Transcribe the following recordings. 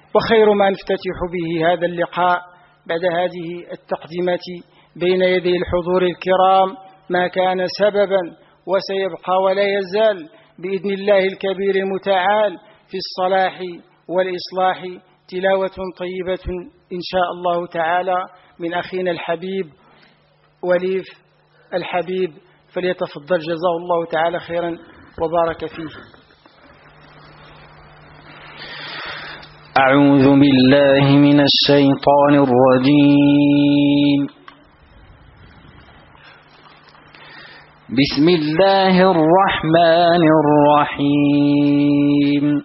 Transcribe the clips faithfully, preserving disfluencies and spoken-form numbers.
وخير ما نفتتح به هذا اللقاء بعد هذه التقدمة بين يدي الحضور الكرام ما كان سببا وسيبقى ولا يزال بإذن الله الكبير المتعال في الصلاح والإصلاح تلاوة طيبة إن شاء الله تعالى من أخينا الحبيب وليف الحبيب، فليتفضل جزاه الله تعالى خيرا وبارك فيه. أعوذ بالله من الشيطان الرجيم. بسم الله الرحمن الرحيم.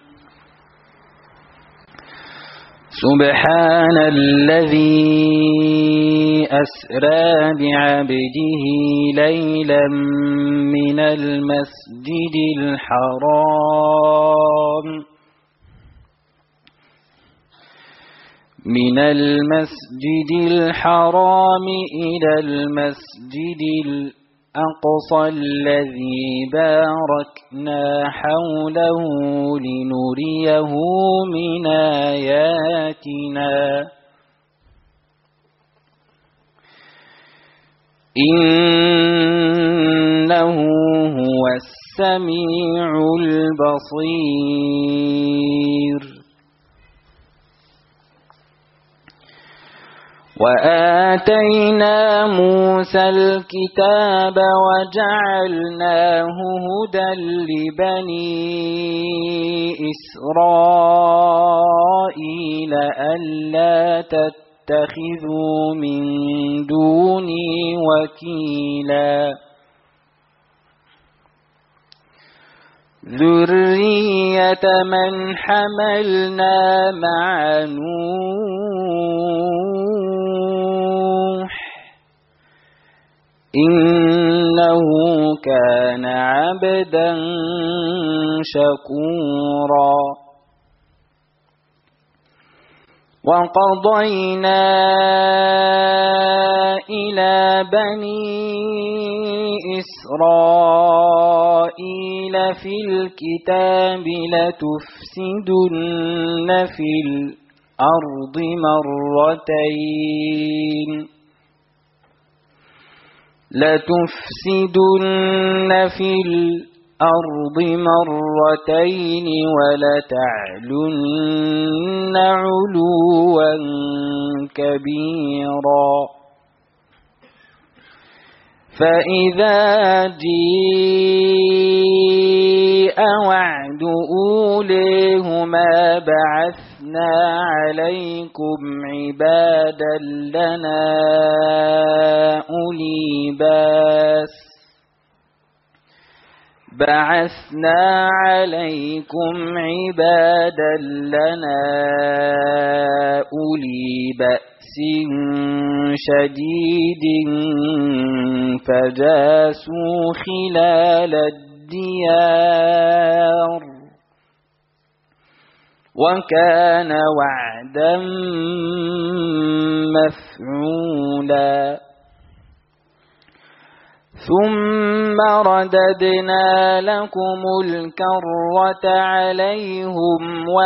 سبحان الذي أسرى بعبده ليلا من المسجد الحرام من المسجد الحرام إلى المسجد الأقصى الذي باركنا حوله لنريه من آياتنا إنه هو السميع البصير. وآتينا موسى الكتاب وجعلناه هدى لبني إسرائيل ألا تتخذوا من دوني وكيلا ذرية من حملنا مع نوح إنه كان عبدا شكورا. وقضينا إلى بني إسرائيل في الكتاب لتفسدن في الأرض مرتين لتفسدن في الأرض مرتين ولتعلن علوا كبيرا. فإذا جيء وعد أوليهما بعثنا عليكم عبادا لنا أولي باس بعثنا عليكم عبادا لنا أولي بأس شديد فجاسوا خلال الديار وكان وعدا مفعولا. ثم رددنا لكم الكرة عليهم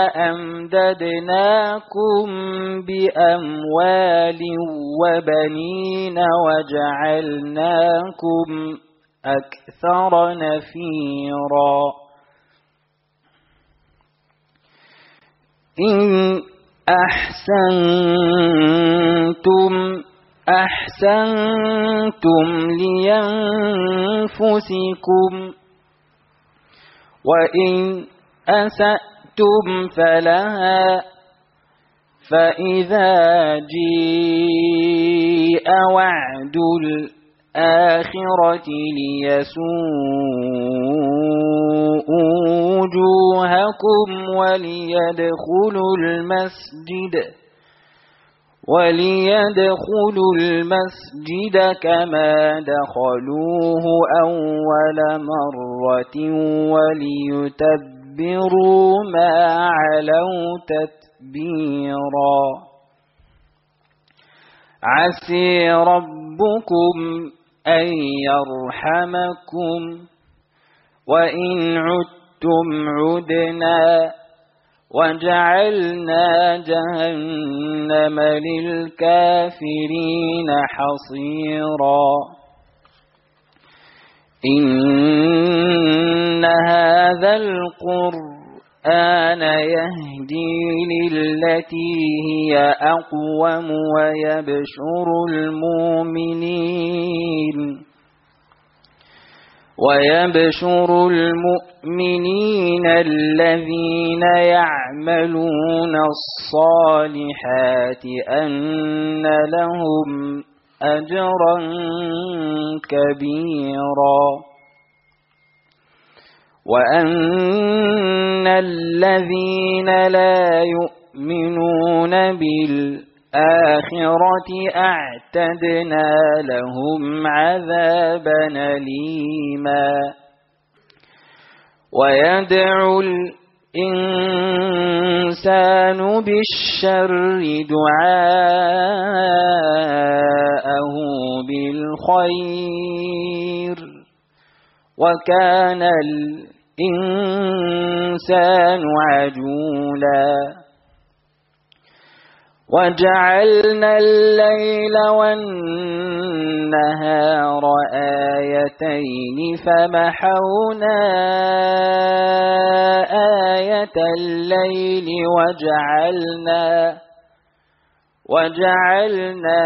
وأمددناكم بأموال وبنين وجعلناكم أكثر نفيرا. إن أحسنتم أحسنتم لأنفسكم وإن أسأتم فلها فإذا جيء وعد الآخرة ليسوءوا وجوهكم وليدخلوا المسجد وليدخلوا المسجد كما دخلوه أول مرة وليتبروا ما علوا تتبيرا. عسي ربكم أن يرحمكم وإن عدتم عدنا وجعلنا جهنم للكافرين حصيرا إن هذا القرآن يهدي للتي هي أقوم ويبشر المؤمنين ويبشر المؤمنين الذين يعملون الصالحات أن لهم أجرا كبيرا وأن الذين لا يؤمنون بالآخرة أعتدنا لهم عذابا أليما ويدعو الإنسان بالشر دعاءه بالخير وكان الإنسان عجولا وجعلنا الليل والنهار آيتين فمحونا آية الليل وجعلنا وجعلنا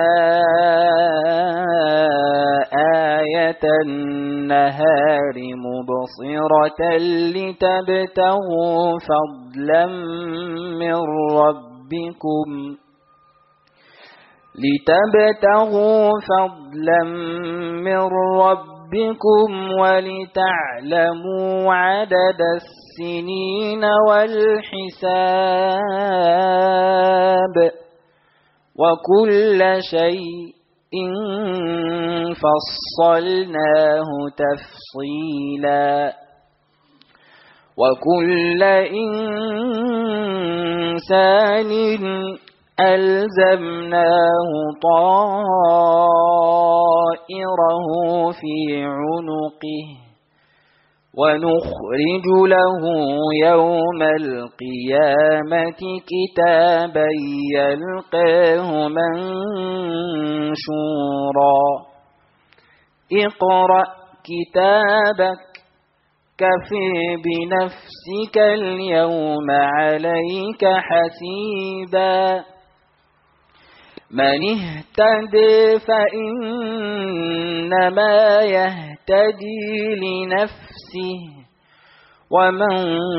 آية النهار مبصرة لتبتغوا فضلا من ربكم لتبتغوا فضلا من ربكم ولتعلموا عدد السنين والحساب وكل شيء فصلناه تفصيلا وكل إنسان ألزمناه طائره في عنقه ونخرج له يوم القيامة كتابا يلقاه منشورا اقرأ كتابك كفى بنفسك اليوم عليك حسيبا من اهتدى فإنما يهتدي لنفسه ومن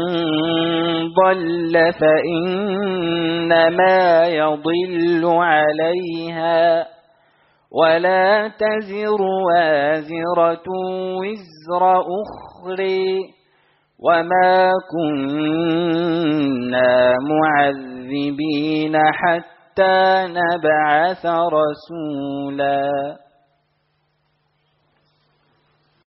ضل فإنما يضل عليها ولا تزر وازرة وزر أخرى وما كنا معذبين حتى نبعث رسولا